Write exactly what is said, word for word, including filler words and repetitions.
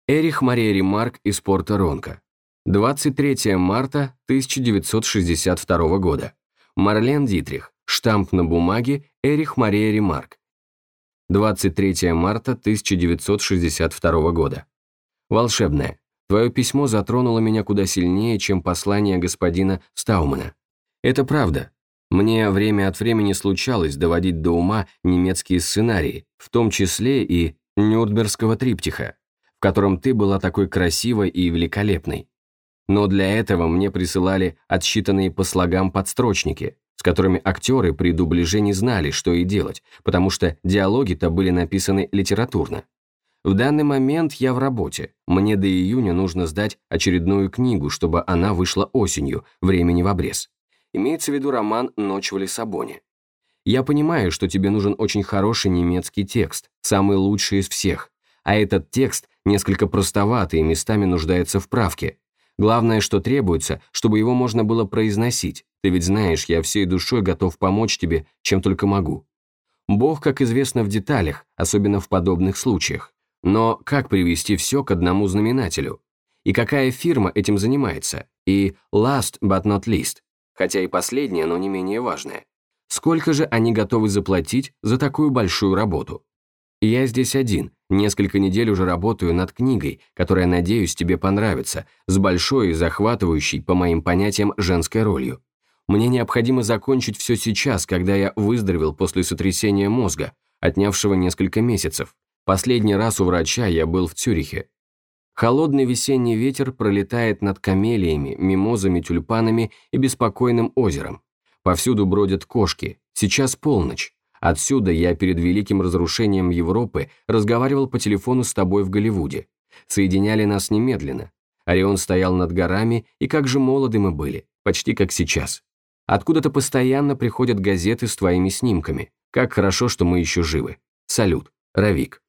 Эрих Мария Ремарк из Порто-Ронко. двадцать третьего марта тысяча девятьсот шестьдесят второго года. Марлен Дитрих. Штамп на бумаге Эрих Мария Ремарк. двадцать третьего марта тысяча девятьсот шестьдесят второго года. Волшебное. Твое письмо затронуло меня куда сильнее, чем послание господина Стаумана. Это правда. Мне время от времени случалось доводить до ума немецкие сценарии, в том числе и Нюрнбергского триптиха, в котором ты была такой красивой и великолепной. Но для этого мне присылали отсчитанные по слогам подстрочники, с которыми актеры при дубляже не знали, что и делать, потому что диалоги-то были написаны литературно. В данный момент я в работе, мне до июня нужно сдать очередную книгу, чтобы она вышла осенью, времени в обрез. Имеется в виду роман «Ночь в Лиссабоне». Я понимаю, что тебе нужен очень хороший немецкий текст, самый лучший из всех, а этот текст несколько простоватый и местами нуждается в правке. Главное, что требуется, чтобы его можно было произносить. Ты ведь знаешь, я всей душой готов помочь тебе, чем только могу. Бог, как известно, в деталях, особенно в подобных случаях. Но как привести все к одному знаменателю? И какая фирма этим занимается? И last but not least, хотя и последнее, но не менее важное. Сколько же они готовы заплатить за такую большую работу? Я здесь один, несколько недель уже работаю над книгой, которая, надеюсь, тебе понравится, с большой и захватывающей, по моим понятиям, женской ролью. Мне необходимо закончить все сейчас, когда я выздоровел после сотрясения мозга, отнявшего несколько месяцев. Последний раз у врача я был в Цюрихе. Холодный весенний ветер пролетает над камелиями, мимозами, тюльпанами и беспокойным озером. Повсюду бродят кошки. Сейчас полночь. Отсюда я перед великим разрушением Европы разговаривал по телефону с тобой в Голливуде. Соединяли нас немедленно. Орион стоял над горами, и как же молоды мы были, почти как сейчас. Откуда-то постоянно приходят газеты с твоими снимками. Как хорошо, что мы еще живы. Салют. Равик.